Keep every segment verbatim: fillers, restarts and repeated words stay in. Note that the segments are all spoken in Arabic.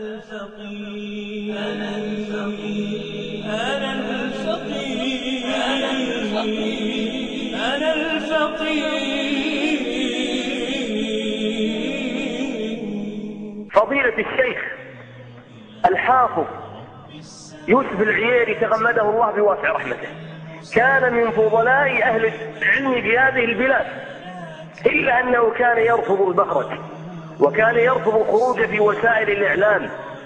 الفقير أنا الفقير أنا الفقير أنا الفقير أنا الفقير. فضيلة الشيخ الحافظ يوسف العييري تغمده الله بواسع رحمته كان من فضلاء أهل العلم في هذه البلاد، إلا أنه كان يرفض البخرة وكان يرفض الخروج في وسائل الإعلام،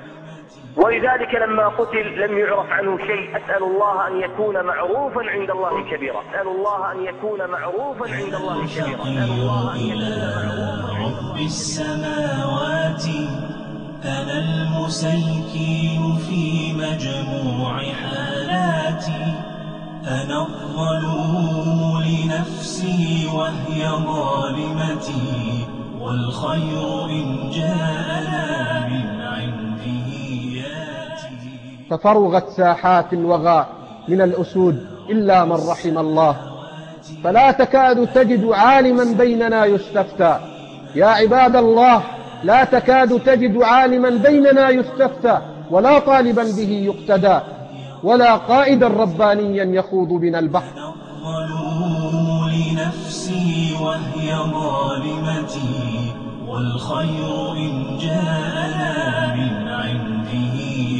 ولذلك لما قتل لم يعرف عنه شيء. أسأل الله أن يكون معروفا عند الله كبيرا، أسأل الله أن يكون معروفا عند الله كبيرا، أسأل الله أن يكون معروفا رب السماوات أنا المسيكين في مجموع حالاتي، أنا الظلوم لنفسي وهي ظالمتي، والخير إن جاءنا من عنده ياتي. تفرغت ساحات الوغى من الأسود إلا من رحم الله، فلا تكاد تجد عالما بيننا يستفتى. يا عباد الله، لا تكاد تجد عالما بيننا يستفتى، ولا طالبا به يقتدى، ولا قائدا ربانيا يخوض بنا البحر. الظلوم لنفسي وهي ظالمتي، والخير إن جاءنا من عنده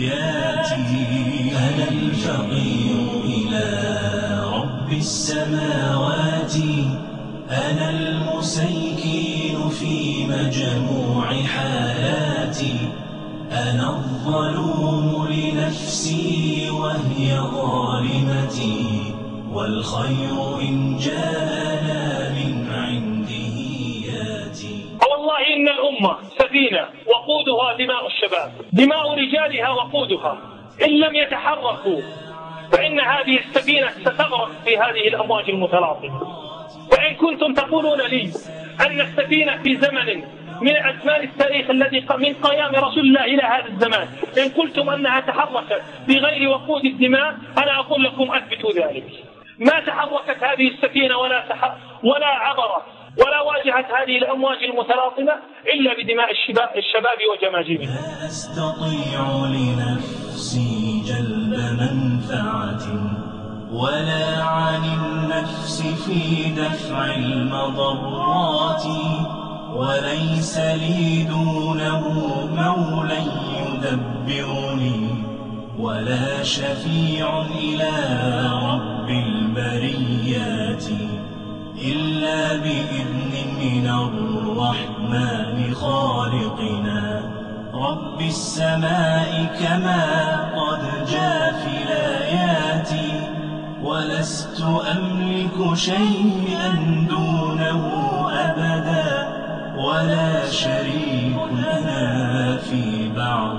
ياتي. أنا الفقير إلى رب السماوات، أنا المسيكين في مجموع حالاتي، أنا الظلوم لنفسي وهي ظالمتي، والخير إن جاءنا من عنده ياتي. والله إن الأمة سفينة وقودها دماء الشباب، دماء رجالها وقودها، إن لم يتحركوا فإن هذه السفينة ستغرق في هذه الأمواج المتلاطمة. وإن كنتم تقولون لي أن السفينة في زمن من أزمان التاريخ الذي من قيام رسول الله إلى هذا الزمان، إن قلتم أنها تحركت بغير وقود الدماء، أنا أقول لكم أثبتوا ذلك. ما تحركت هذه السفينة ولا تح... ولا عبرت ولا واجهت هذه الأمواج المتلاطمة إلا بدماء الشباب, الشباب وجماجمهم. لا أستطيع لنفسي جلب منفعة ولا عن النفس في دفع المضرات، وليس لي دونه مولى يدبرني، ولا شفيع إلى رب البريات، إلا بإذن من الرحمن خالقنا رب السماء، كما قد جاء في الآيات. ولست أملك شيئا دونه أبدا، ولا شريك لنا في بعض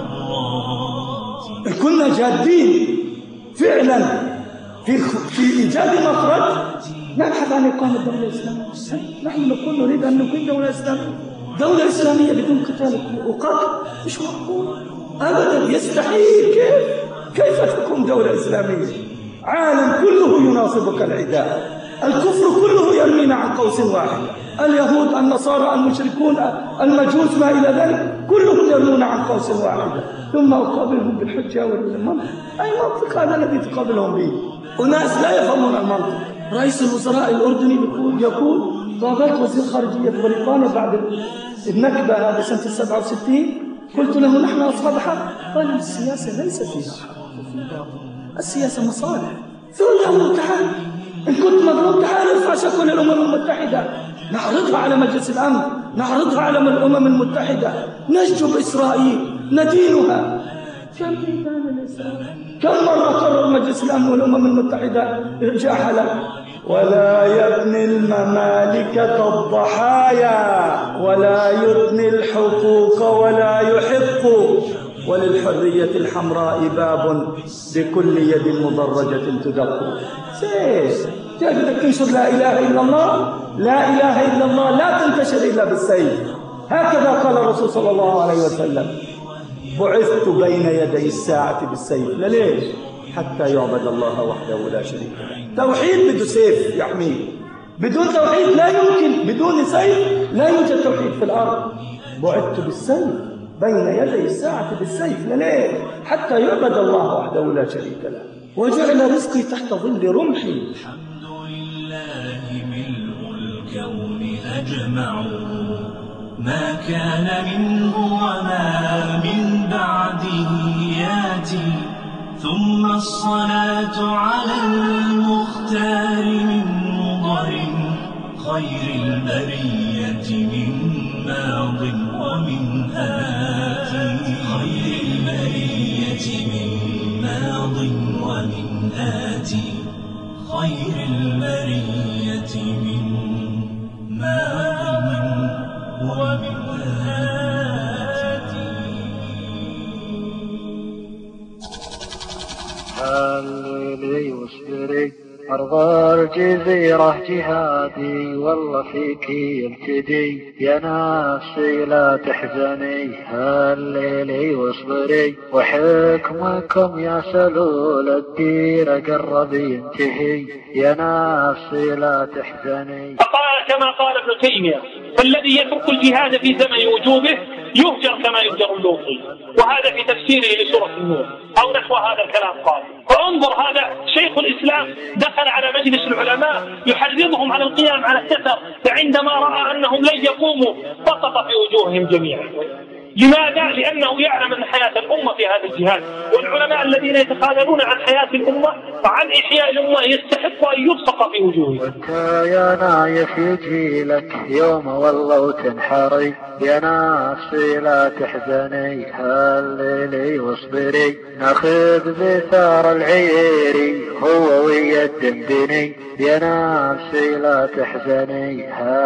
ذرات. كنا جادين فعلا في في إيجاد مخرج، نبحث عن إقامة دولة إسلامية. نحن نقول نريد أن نقيم دولة إسلامية، دولة إسلامية بدون قتال وقتل، مش معقول أبدا، يستحيل. كيف كيف تكون دولة إسلامية؟ عالم كله يناصبك العداء، الكفر كله يرمينا عن قوس واحد، اليهود النصارى المشركون المجوس ما إلى ذلك كلهم يرمون عن قوس واحد، ثم أقابلهم بالحجة والمنطق. أي منطق هذا الذي تقابلهم به؟ وناس لا يفهمون المنطق. رئيس الوزراء الأردني يقول يقول قابلت وزير خارجية بريطانيا بعد النكبة هذه سنة السبعة وستين، قلت له نحن أصحاب حق، قال السياسة ليس فيها حق وفي باطل، السياسة مصالح. ثم الأمم المتحدة، إن كنت مظلوم تعال ارفع شكوى للأمم المتحدة، نعرضها على مجلس الأمن، نعرضها على الأمم المتحدة، نشجب إسرائيل، ندينها. كم كم مرة قرر مجلس الأمن والأمم المتحدة إرجاع حلب؟ ولا يبني الممالكة الضحايا، ولا يبني الحقوق ولا يحق، وللحرية الحمراء باب بكل يد مضرجة تدق. سيف تقدر تنشر لا إله إلا الله، لا إله إلا الله لا تنتشر إلا بالسيف. هكذا قال الرسول صلى الله عليه وسلم: بعثت بين يدي الساعة بالسيف. ليش؟ حتى يعبد الله وحده لا شريك له. توحيد بدون سيف يحميه، بدون توحيد لا يمكن، بدون سيف لا يوجد توحيد في الأرض. بعثت بالسيف بين يدي الساعة بالسيف لليل حتى يعبد الله وحده لا شريك له، وجعل رزقي تحت ظل رمحي. الحمد لله ملء الكون أجمع، ما كان منه وما من بعده ياتي، ثم الصلاة على المختار من مضر، خير البرية من ماض ومن آت، خير البرية من ماض ومن آت، خير البرية من ماض ومن آت. هللي واصبري أرض الجزيرة جهادي، والله فيك يبتدي يا نفسي لا تحزني. هللي واصبري وحكمكم يا سلول الدير قرب ينتهي، يا نفسي لا تحزني. فقال كما قال ابن تيمية: فالذي يترك الجهاد في زمن وجوبه يهجر كما يهجر اللوطي، وهذا في تفسيره لسورة النور أو نحو هذا الكلام قال. فانظر، هذا شيخ الإسلام دخل على مجلس العلماء يحرضهم على القيام على الكثر، فعندما رأى أنهم لن يقوموا بسط في وجوههم جميعا. لماذا؟ لأنه يعلم أن حياة الأمة في هذا الجهاد، والعلماء الذين يتخاذلون عن حياة الأمة وعن إحياء الأمة يستحق أن يبصق في وجوههم. وانت يا نايف يجي لك يوم والله وتنحري، يا نفسي لا تحزني. هللي واصبري ناخذ بثار العيري هو ويا الدندني، يا نفسي لا تحزني.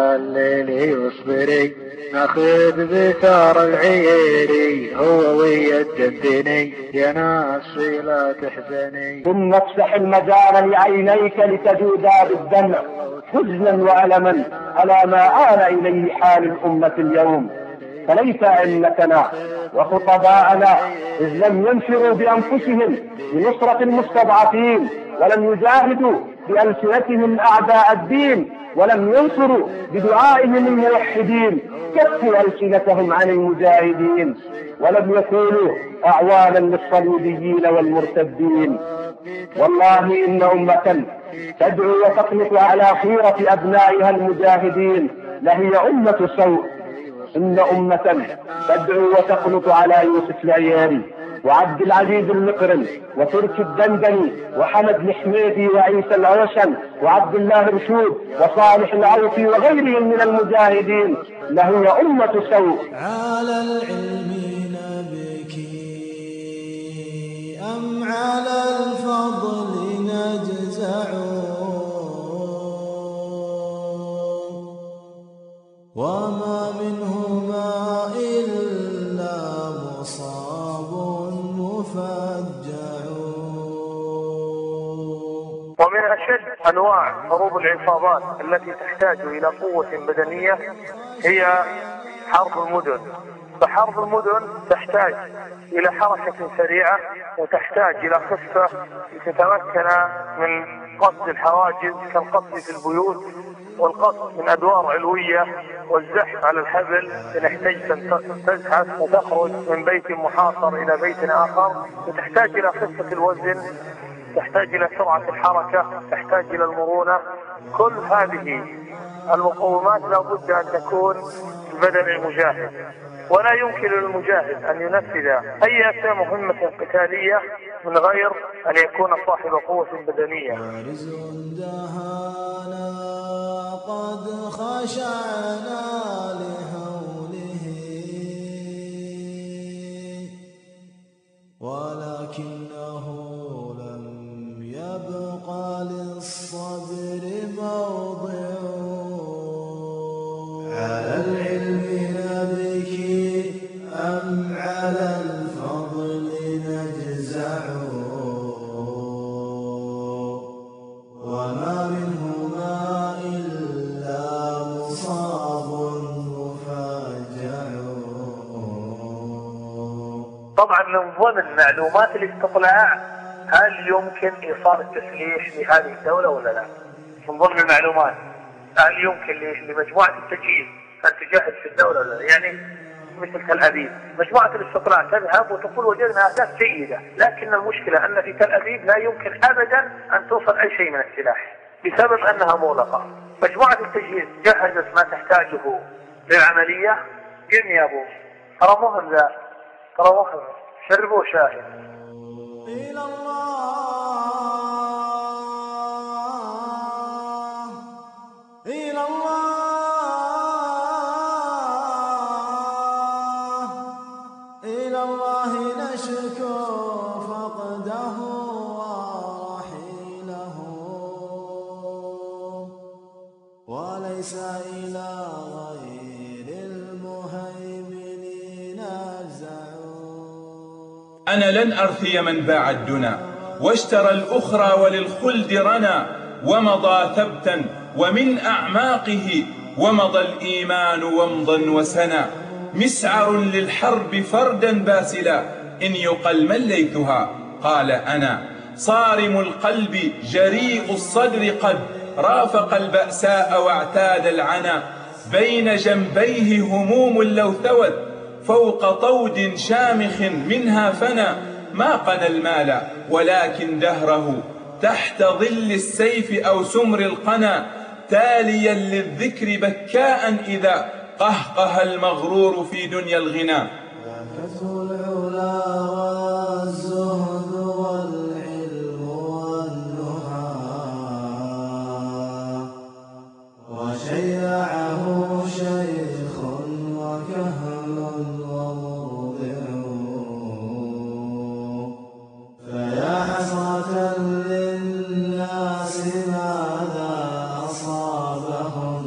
هللي واصبري ناخذ بثار العيري هو ويا الدندني، يا نفسي لا تحزني. ثم افتح المجال لعينيك لتجودا بالدمع حزنا وألما على ما آل إليه حال الأمة اليوم، فليس أئمتنا وخطباءنا إذ لم ينفروا بأنفسهم لنصرة المستضعفين، ولم يجاهدوا بألسنتهم أعداء الدين، ولم ينصروا بدعائهم الموحدين، كفوا ألسنتهم عن المجاهدين، ولم يكونوا أعوانا للصليبيين والمرتدين. والله إن أمة تدعو وتطلق على خيرة أبنائها المجاهدين لهي أمة سوء. إن أمة تدعو وتقنط على يوسف العياري وعبد العزيز المقرن وتركي الدندني وحمد الحميدي وعيسى العوشن وعبد الله رشود وصالح العوفي وغيرهم من المجاهدين لهي أمة سوء. على العلم نبكي أم على الفضل نجزع، وما منهما إلا مصاب مفجع. ومن أشد أنواع حروب العصابات التي تحتاج إلى قوة بدنية هي حرب المدن. فحرب المدن تحتاج إلى حركة سريعة، وتحتاج إلى خفة لتتمكن من قصد الحواجز كالقصد في البيوت، والقصد من أدوار علوية، والزحف على الحبل إن احتجت أن تزحف وتخرج من بيت محاصر إلى بيت آخر. وتحتاج إلى خفة الوزن، تحتاج إلى سرعة الحركة، تحتاج إلى المرونة. كل هذه المقومات لا بد أن تكون بدن المجاهد، ولا يمكن للمجاهد أن ينفذ أي مهمة قتالية من غير أن يكون صاحب قوة بدنية. قد خشعنا لهوله، ولكنه لم يبقى للصبر موضع. على العلم نبكي أم على الفضل نجزع، وما منهما إلا مصاب مفاجع. طبعا من ضمن معلومات الاستطلاع هل يمكن إيصال التسليح لهذه الدولة ولا لا؟ من ضمن المعلومات هل يمكن لمجموعة التجهيز أن تجهز في الدولة ولا لا؟ يعني مثل تل أبيب. مجموعة الاستطلاع تذهب وتقول وجدنا أهداف جيدة، لكن المشكلة أن في تل أبيب لا يمكن أبدا أن توصل أي شيء من السلاح بسبب أنها مغلقة. مجموعة التجهيز جهزت ما تحتاجه للعملية. قم يا أبو، ترى مهم ذا، ترى مهم، شربوه شاهد. إلى الله إلى الله إلى الله نشكو فقده ورحيله، وليس إلى غير المهيمن نزع. أنا لن أرثي من باع الدنا واشترى الأخرى وللخلد رنا، ومضى ثبتا ومن أعماقه ومضى الإيمان ومضا وسنا. مسعر للحرب فردا باسلا، إن يقل من ليثها قال أنا. صارم القلب جريء الصدر قد رافق البأساء واعتاد العنا. بين جنبيه هموم لو ثوت فوق طود شامخ منها فنا. ما قنى المال ولكن دهره تحت ظل السيف أو سمر القنا. تاليا للذكر بكاء إذا قهقه المغرور في دنيا الغنى. كثر العلا والزهد والعلم والنهى، وشيعه شيخ وكهل ومرضع. فيا حسرة للناس ماذا أصابهم،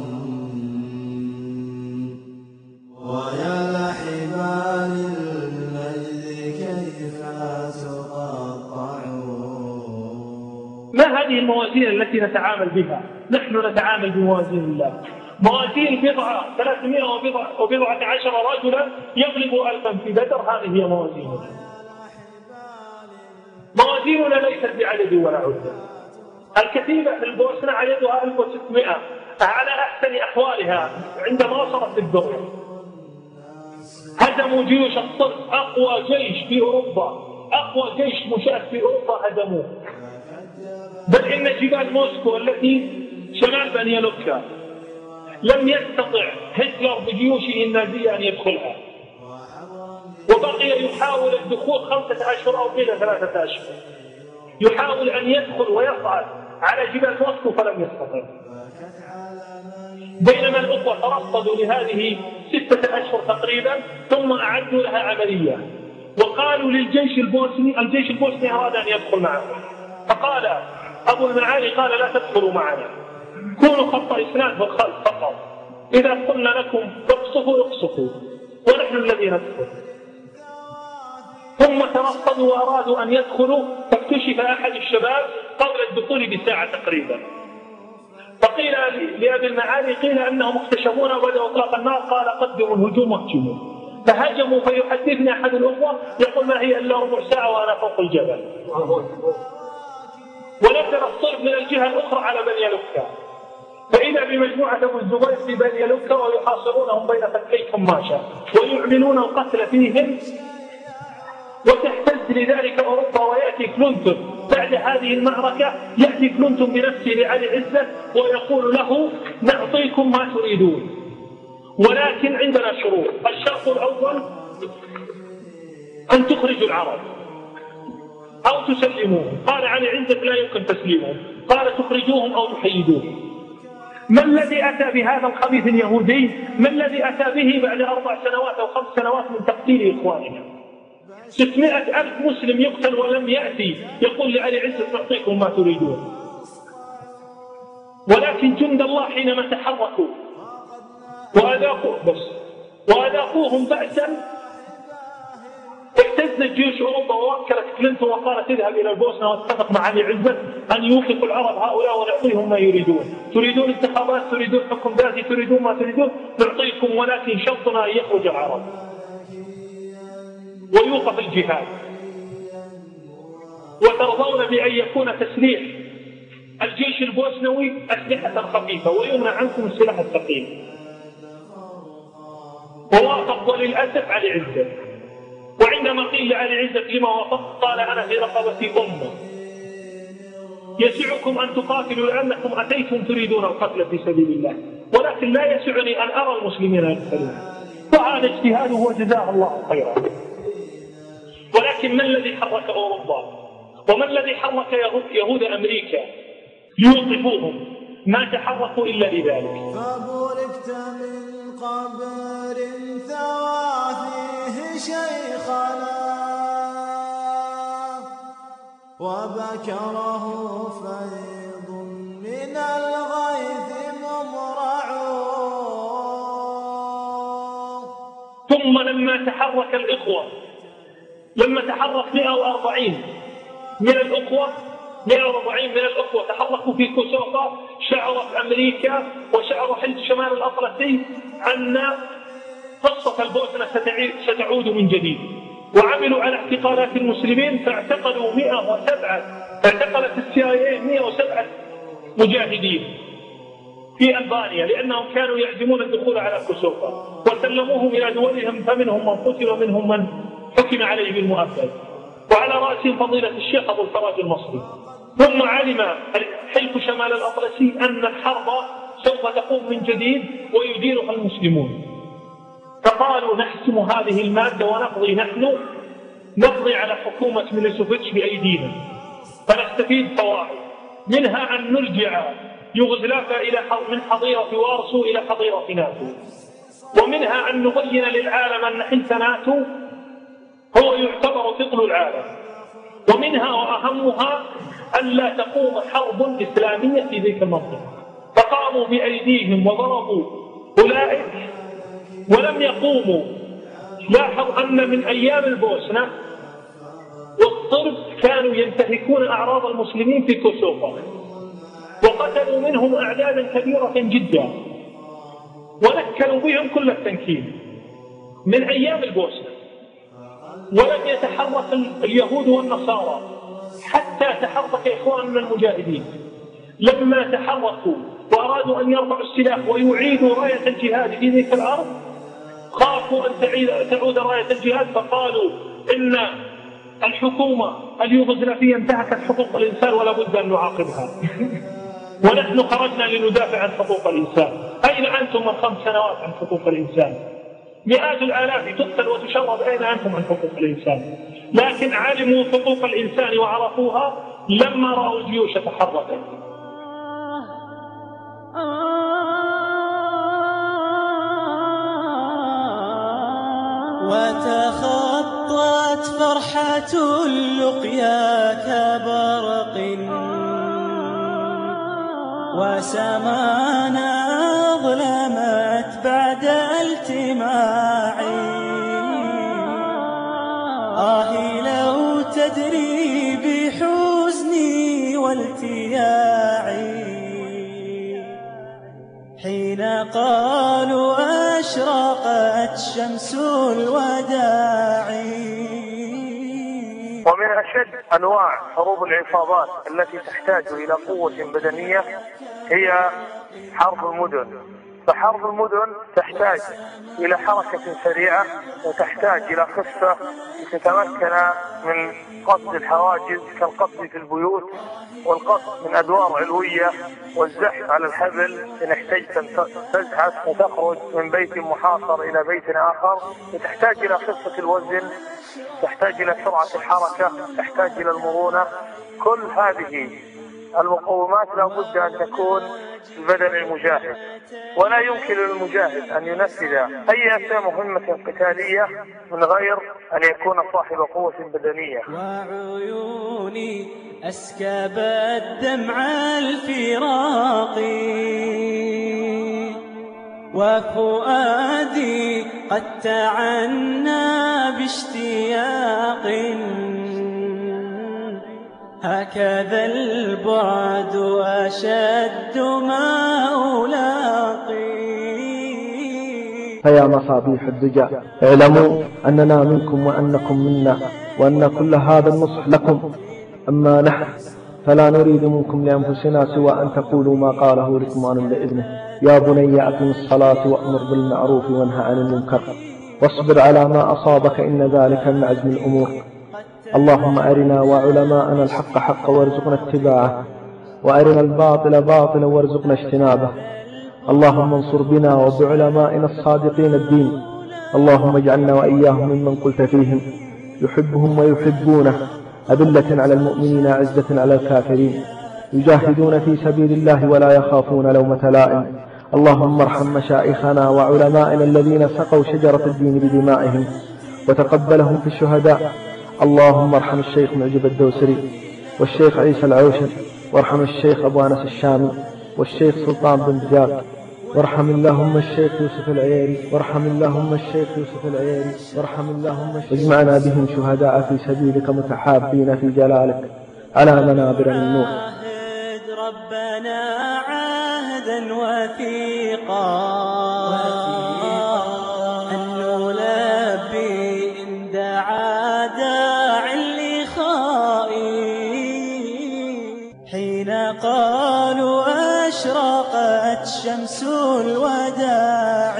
ويا لحبال المجد كيف تقطعون. ما هذه الموازين التي نتعامل بها؟ نحن نتعامل بموازين الله. موازين بضعة ثلاثمائة وبضعة, وبضعة عشر رجلا يغلب ألفا في بدر، هذه هي موازيننا. موازيننا ليست بعدد ولا عدة. الكتيبة في البوسنة عددها ألف وستمائة على أحسن أحوالها عندما وصلت للذروة. هزموا جيوش الصرب، أقوى جيش في أوروبا، أقوى جيش مشاة في أوروبا هزموه. بل إن جبال موسكو التي شمال بانيالوفكا لم يستطع هتلر بجيوشه النازية أن يدخلها، وبقي يحاول الدخول خمسة أشهر أو قيل ثلاثة أشهر، يحاول أن يدخل ويصعد على جبال موسكو فلم يستطع. بينما الأخوة ترصدوا لهذه ستة أشهر تقريبا ثم أعدوا لها عملية، وقالوا للجيش البوسني، الجيش البوسني أراد أن يدخل معهم، فقال أبو المعالي قال لا تدخلوا معنا، كونوا خط إسناد بالخلف فقط، إذا قلنا لكم اقصفوا اقصفوا ونحن الذي ندخل. ثم ترصدوا وأرادوا أن يدخلوا، فاكتشف أحد الشباب قبل الدخول بساعة تقريبا، فقيل لأبي المعالي قيل أنهم اكتشفونا وبدأوا إطلاق النار، قال قدموا الهجوم واهجموا. فهجموا، فيحدثني أحد الأخوة يقول ما هي إلا ربع ساعة وأنا فوق الجبل، ونزل الصرب من الجهة الأخرى على بانيالوفكا، فإذا بمجموعة أبو الزبير في بانيالوفكا ويحاصرونهم بين فتحي كماشة ويعلنون القتل فيهم، وتهتز لذلك أوروبا. ويأتي كلينتون بعد هذه المعركة، يأتي كلينتون بنفسه لعلي عزت ويقول له نعطيكم ما تريدون، ولكن عندنا شروط. الشرط الأول أن تخرجوا العرب أو تسلموهم. قال علي عزت لا يمكن تسليمهم، قال تخرجوهم أو تحيدوهم. ما الذي أتى بهذا الخبيث اليهودي؟ ما الذي أتى به بعد أربع سنوات أو خمس سنوات من تقتيل إخواننا؟ ستمائة ألف مسلم يقتل ولم يأتي يقول لعلي عزت نعطيكم ما تريدون. ولكن جند الله حينما تحركوا وأذاقوا بس وأذاقوهم بأسا، اهتزت جيوش أوروبا ووكلت كلينتون وقالت اذهب إلى البوسنة واتفق مع علي عزت أن يوقفوا العرب هؤلاء ونعطيهم ما يريدون. تريدون انتخابات، تريدون حكم ذاتي، تريدون ما تريدون، نعطيكم، ولكن شرطنا أن يخرج العرب ويوقف الجهاد. وترضون بأن يكون تسليح الجيش البوسنوي أسلحة خفيفة ويمنع عنكم السلاح الثقيل. ووافق وللأسف علي عزت. وعندما قيل لعلي عزت لما وافق قال أنا في رقبتي أمة يسعكم أن تقاتلوا لأنكم أتيتم تريدون القتل في سبيل الله، ولكن لا يسعني أن أرى المسلمين يقتلون. وهذا اجتهاده وجزاه الله خيرا. ولكن ما الذي حرك أوروبا وما الذي حرك يهود أمريكا ليوقفوهم؟ ما تحركوا إلا لذلك. فبوركت من قبر ثوى فيه شيخنا وبكره فيض من الغيث ممرع. ثم لما تحرك الإخوة، لما تحرك مئة وأربعين من الأخوة مئة وأربعين من الأخوة تحركوا في كوسوفا، شعرت أمريكا وشعر حلف شمال الأطلسي أن قصة البوسنة ستعود من جديد، وعملوا على اعتقالات المسلمين، فاعتقلوا مئة وسبعة اعتقلت السي آي إيه مئة وسبعة مجاهدين في ألبانيا لأنهم كانوا يعزمون الدخول على كوسوفا، وسلموهم إلى دولهم، فمنهم من قتل ومنهم من حكم عليه بالمؤبد، وعلى رأسهم فضيلة الشيخ أبو الفراج المصري. ثم علم حلف شمال الأطلسي أن الحرب سوف تقوم من جديد ويديرها المسلمون، فقالوا نحسم هذه المادة ونقضي نحن نقضي على حكومة ميلوسيفيتش بأيدينا، فنستفيد فوائد منها أن نرجع يوغوسلافيا إلى من حظيرة وارسو إلى حظيرة ناتو، ومنها أن نبين للعالم أن حلف ناتو هو يعتبر ثقل العالم، ومنها وأهمها أن لا تقوم حرب إسلامية في ذيك المنطقة. فقاموا بأيديهم وضربوا أولئك ولم يقوموا. لاحظ أن من أيام البوسنة والصرب كانوا ينتهكون أعراض المسلمين في كوسوفا، وقتلوا منهم أعدادا كبيرة جدا ونكلوا بهم كل التنكيل من أيام البوسنة. ولم يتحرك اليهود والنصارى حتى تحرك إخواننا المجاهدين. لما تحركوا وأرادوا أن يرفعوا السلاح ويعيدوا راية الجهاد في ذيك الأرض، خافوا أن تعود راية الجهاد، فقالوا إن الحكومة اليوغوسلافية انتهكت حقوق الإنسان ولا بد أن نعاقبها. ونحن خرجنا لندافع عن حقوق الإنسان. أين أنتم من خمس سنوات عن حقوق الإنسان؟ مئات الآلاف تقتل وتشرد، أين أنتم عن حقوق الإنسان؟ لكن علموا حقوق الإنسان وعرفوها لما رأوا الجيوش تحركت. وتخطت فرحة اللقيا كبرق وسمانا ظلمت بعد التماع. آهي لو تدري بحزني والتياعي حين قالوا أشرقت شمس الوداع. ومن أشد أنواع حروب العصابات التي تحتاج إلى قوة بدنية هي حرب المدن. فحرب المدن تحتاج إلى حركة سريعة وتحتاج إلى خفة تتمكن من قصد الحواجز كالقصد في البيوت والقصد من أدوار علوية والزحف على الحبل إن احتجت أن تزحف وتخرج من بيت محاصر إلى بيت آخر. وتحتاج إلى خفة الوزن، تحتاج إلى سرعة الحركة، تحتاج إلى المرونة. كل هذه المقومات لا بد أن تكون في بدن المجاهد، ولا يمكن للمجاهد أن ينفذ أي مهمة قتالية من غير أن يكون صاحب قوة بدنية. وعيوني أسكبت دمع الفراق وفؤادي قد تعنى باشتياق. هكذا البعد أشد ما ألاقي. فيا مصابيح الدجى اعلموا أننا منكم وأنكم منا، وأن كل هذا النصح لكم. أما نحن فلا نريد منكم لأنفسنا سوى أن تقولوا ما قاله لقمان لابنه يا بني أقم الصلاة وأمر بالمعروف وانهى عن المنكر واصبر على ما أصابك إن ذلك من عزم الأمور. اللهم أرنا وعلماءنا الحق حقا وارزقنا اتباعه، وأرنا الباطل باطلا وارزقنا اجتنابه. اللهم انصر بنا وبعلمائنا الصادقين الدين. اللهم اجعلنا وإياهم ممن قلت فيهم يحبهم ويحبونه، أذلة على المؤمنين عزة على الكافرين، يجاهدون في سبيل الله ولا يخافون لومة لائم. اللهم ارحم مشايخنا وعلمائنا الذين سقوا شجرة الدين بدمائهم وتقبلهم في الشهداء. اللهم ارحم الشيخ معجب الدوسري والشيخ عيسى العوشن، وارحم الشيخ أبو أنس الشامي والشيخ سلطان بن زياد، وارحم اللهم الشيخ يوسف العياري، وارحم اللهم الشيخ يوسف العياري، وارحم اللهم الشيخ. واجمعنا بهم شهداء في سبيلك متحابين في جلالك على منابر من نور. ربنا عهدا وثيقا أن نلبي إن دعا داع لخائي، حين قالوا أشرقت شمس الوداع.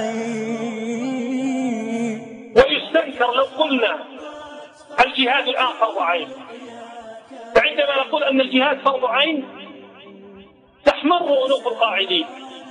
ويستنكر لو قلنا الجهاد الآن فرض عين، فعندما نقول أن الجهاد فرض عين تحمر أنوف القاعدين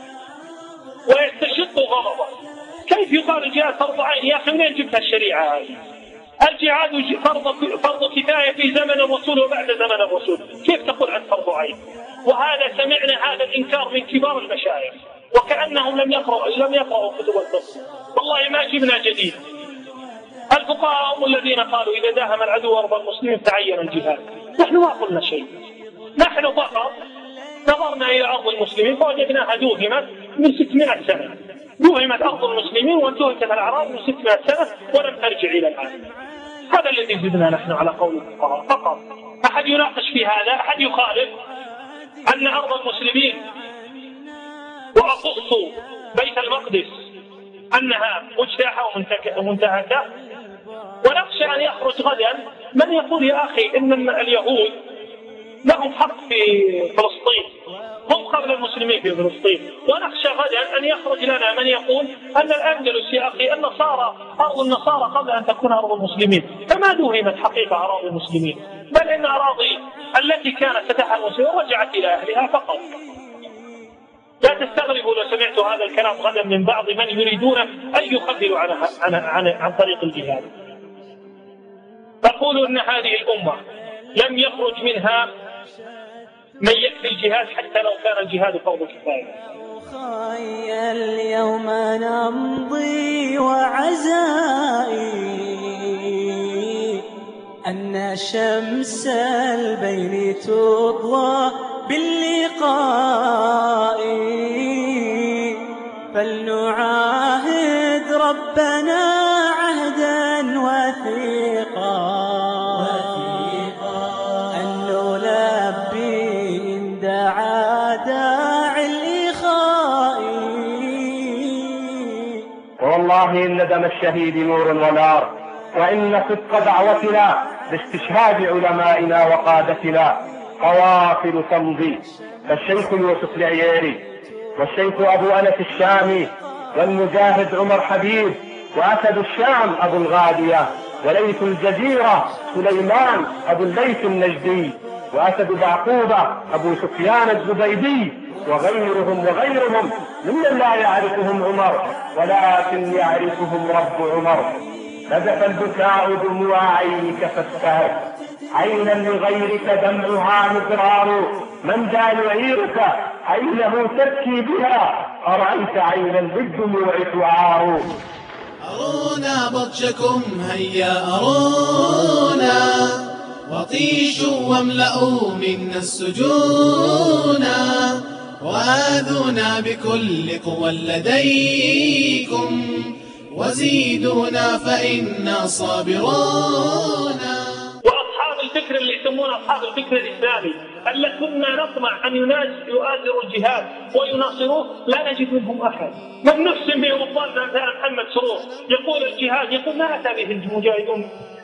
ويستشق غضبه. كيف يقال الجهاد فرض عين؟ يا أخي منين جبت الشريعة هذه؟ الجهاد فرض فرض كفاية في زمن الرسول وبعد زمن الرسول، كيف تقول عن فرض عين؟ وهذا سمعنا هذا الإنكار من كبار المشايخ وكأنهم لم يقرأوا لم يقرأوا كتب الفقه. والله ما جبنا جديد. الفقهاء هم الذين قالوا إذا داهم العدو أرض المسلمين تعين الجهاد. نحن ما قلنا شيء، نحن فقط نظرنا إلى أرض المسلمين فوجدناها دوهمت من ستمائة سنة، دوهمت أرض المسلمين وانتهكت الأعراض من ستمائة سنة ولم ترجع إلى الآن. هذا الذي زدنا نحن على قول الفقهاء فقط. أحد يناقش في هذا؟ أحد يخالف أن أرض المسلمين وأخص بيت المقدس أنها مجتاحة ومنتهكة؟ ونخشى أن يخرج غدا من يقول يا أخي إن اليهود لهم حق في فلسطين، هم قبل المسلمين في فلسطين. ونخشى غدا أن يخرج لنا من يقول أن الأندلس يا أخي النصارى أرض النصارى قبل أن تكون أرض المسلمين. فما دوهمت حقيقة أراضي المسلمين، بل إن أراضي التي كانت فتحها المسلمين رجعت إلى أهلها فقط. لا تستغربوا لو سمعت هذا الكلام غدا من بعض من يريدون أن يخذلوا عن, عن, عن, عن طريق الجهاد. تقول أن هذه الأمة لم يخرج منها من يكفي الجهاد حتى لو كان الجهاد فرض كفاية. اليوم نمضي وعزائي أن شمس البين تضوى باللقاء، فلنعاهد ربنا عهدا وثيقا أن نلبي إن دعا داع الإخاء. والله إن دم الشهيد نور ونار، وإن صدق دعوتنا لاستشهاد علمائنا وقادتنا قوافل تمضي. فالشيخ يوسف العياري والشيخ أبو أنس الشامي والمجاهد عمر حبيب وأسد الشام أبو الغادية وليث الجزيرة سليمان أبو الليث النجدي وأسد بعقوبة أبو سفيان الزبيدي وغيرهم وغيرهم ممن لا يعرفهم عمر ولكن يعرفهم رب عمر. نزف البكاء دموع عينك فاستهد، عينا لغيرك دمعها مدرار، من ذا يعيرك عينه تبكي بها، أرأيت عينا بالدموع تعار. أرونا بطشكم هيا أرونا، وطيشوا واملأوا منا السجونا، وآذونا بكل قوى لديكم، وزيدونا فإنا صابرون. وأصحاب الفكر اللي يسمون أصحاب الفكر الإسلامي اللي كنا نطمع أن يؤازروا الجهاد ويناصروه لا نجد منهم أحد. من نفس به وطننا مثلا محمد سرور يقول الجهاد، يقول ما أتى به المجاهدون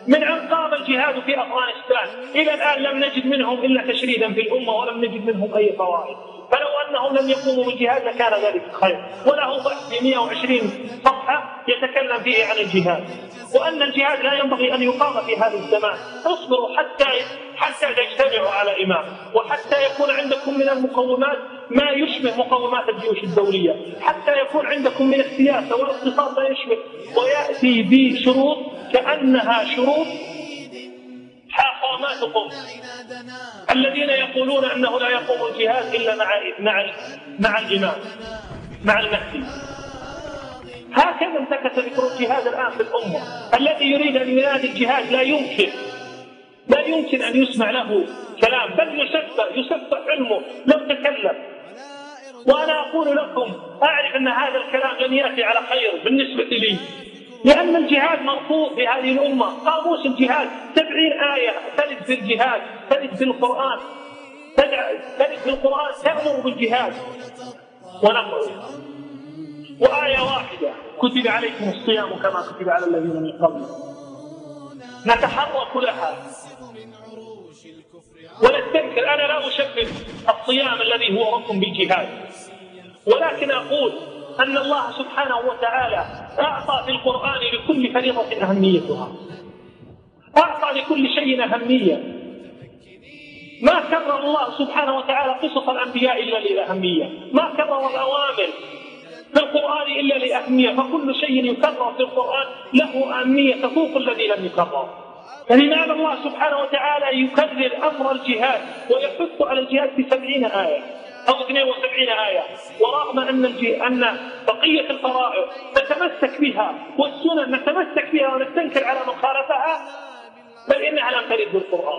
من أن قام الجهاد في أفغانستان إلى الآن لم نجد منهم إلا تشريدا في الأمة ولم نجد منهم أي فوائد. فلو أنهم لم يقوموا بالجهاد لكان ذلك خير. وله بحث في مئة وعشرين صفحة يتكلم فيه عن الجهاد، وأن الجهاد لا ينبغي أن يقام في هذا الزمان. اصبروا حتى حتى تجتمعوا على إمام، وحتى يكون عندكم من المقومات ما يشبه مقومات الجيوش الدولية، حتى يكون عندكم من السياسة والاقتصاد ما يشبه، ويأتي بشروط كأنها شروط حاقاماتكم الذين يقولون أنه لا يقوم الجهاد إلا مع مع مع الإمام، مع المهدي. هكذا انتكس ذكر الجهاد الآن في الأمة. الذي يريد أن ينادي الجهاد لا يمكن لا يمكن أن يسمع له كلام، بل يسفه يسفه علمه لو تكلم. وأنا أقول لكم أعرف أن هذا الكلام لن يأتي على خير بالنسبة لي، لأن الجهاد مرفوض في هذه الأمة. قاموس الجهاد سبعين آية ترد في الجهاد، ترد في القرآن، ترد في القرآن تأمر بالجهاد ونقول، وآية واحدة كتب عليكم الصيام كما كتب على الذين من قبل. نتحرك لها ونستنكر. أنا لا أشبه الصيام الذي هو ركن بالجهاد، ولكن أقول أن الله سبحانه وتعالى أعطى في القرآن لكل فريضة أهميتها، أعطى لكل شيء أهمية. ما كرر الله سبحانه وتعالى قصص الأنبياء إلا للأهمية، ما كرر الأوامر في القرآن إلا لأهمية، فكل شيء يكرر في القرآن له أهمية تفوق الذي لم يكرر. فلماذا الله سبحانه وتعالى يكرر أمر الجهاد ويحث على الجهاد في سبعين آية أو اثنين وسبعين آية، ورغم أن أن بقية الفرائض نتمسك بها والسنن نتمسك بها ونستنكر على من خالفها، بل إنها لم ترد بالقرآن.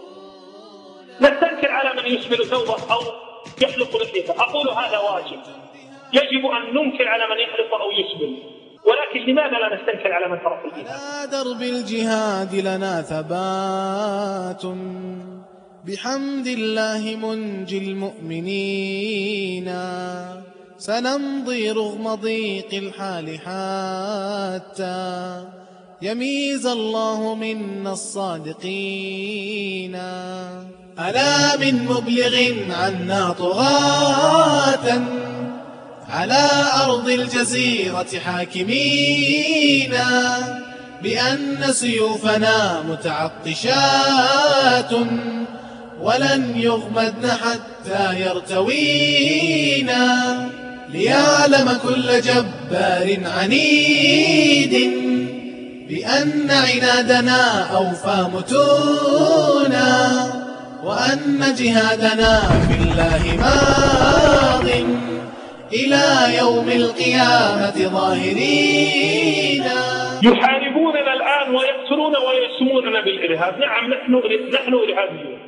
نستنكر على من يسبل ثوبه أو يحلق لحيته. أقول هذا واجب، يجب أن ننكر على من يحلق أو يسبل، ولكن لماذا لا نستنكر على من ترك الجهاد؟ على درب الجهاد لنا ثبات بحمد الله منجي المؤمنين، سنمضي رغم ضيق الحال حتى يميز الله منا الصادقين. ألا من مبلغ عنا طغاة على أرض الجزيرة حاكمين، بأن سيوفنا متعطشات ولن يغمدن حتى يرتوينا، ليعلم كل جبار عنيد بأن عنادنا أوفى متونا، وأن جهادنا في الله ماض إلى يوم القيامة ظاهرين. يحاربوننا الآن ويقتلون ويسموننا بالإرهاب. نعم، نحن نحن إرهابيون،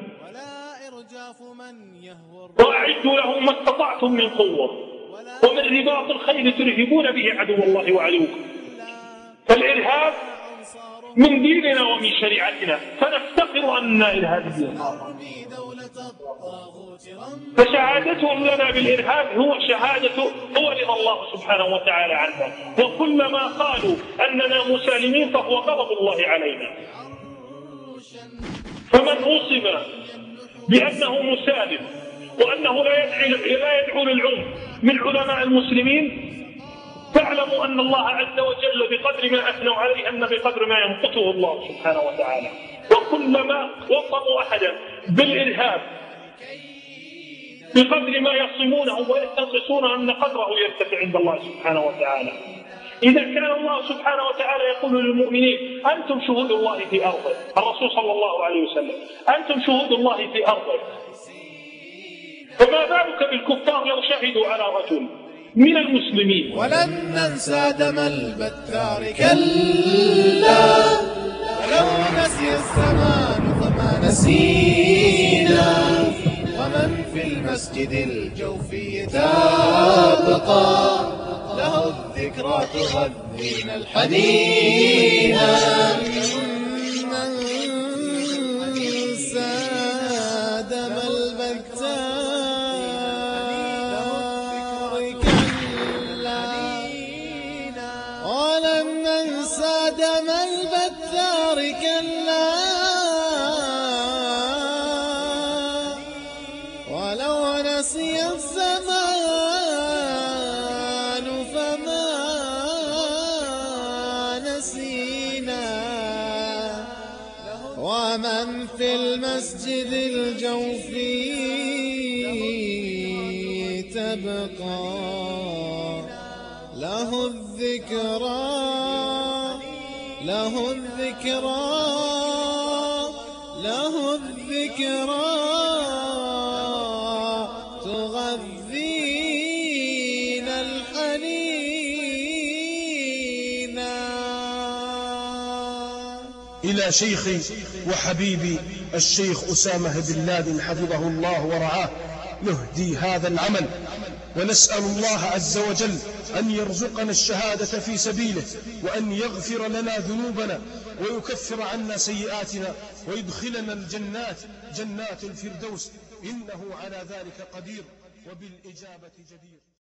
وأعدوا لهم ما استطعتم من قوة ومن رباط الخيل ترهبون به عدو الله وعدوكم. فالإرهاب من ديننا ومن شريعتنا، فنفتقر أننا إرهابيون. فشهادتهم لنا بالإرهاب هو شهادة هو رضا الله سبحانه وتعالى عنا، وكلما قالوا أننا مسالمين فهو غضب الله علينا. فمن وصف بأنه مسالم وأنه لا يدعو لا يدعو للعنف من علماء المسلمين، فاعلموا أن الله عز وجل بقدر ما أثنوا عليه أن بقدر ما يمقته الله سبحانه وتعالى. وكلما وصفوا أحدا بالإرهاب بقدر ما يصمونه ويستنقصونه أن قدره يرتفع عند الله سبحانه وتعالى. إذا كان الله سبحانه وتعالى يقول للمؤمنين أنتم شهود الله في أرضه، الرسول صلى الله عليه وسلم أنتم شهود الله في أرضه، فما بالك بالكفار لو شهدوا على رجل من المسلمين؟ ولن ننسى دم البتار كلا، ولو نسي الزمان فما نسينا، ومن في المسجد الجوفي تبقى له الذكرى تغذينا الحنينا. ننسى دم البتار كلا، ولن ننسى دم البتار كلا. قاسي الزمان فما نسينا ومن في المسجد الجوفي تبقى له الذكرى له الذكرى له الذكرى تغذينا الحنين. إلى شيخي وحبيبي الشيخ أسامة بن لادن حفظه الله ورعاه نهدي هذا العمل، ونسأل الله عز وجل أن يرزقنا الشهادة في سبيله، وأن يغفر لنا ذنوبنا ويكفر عنا سيئاتنا ويدخلنا الجنات جنات الفردوس، إنه على ذلك قدير وبالإجابة جدير.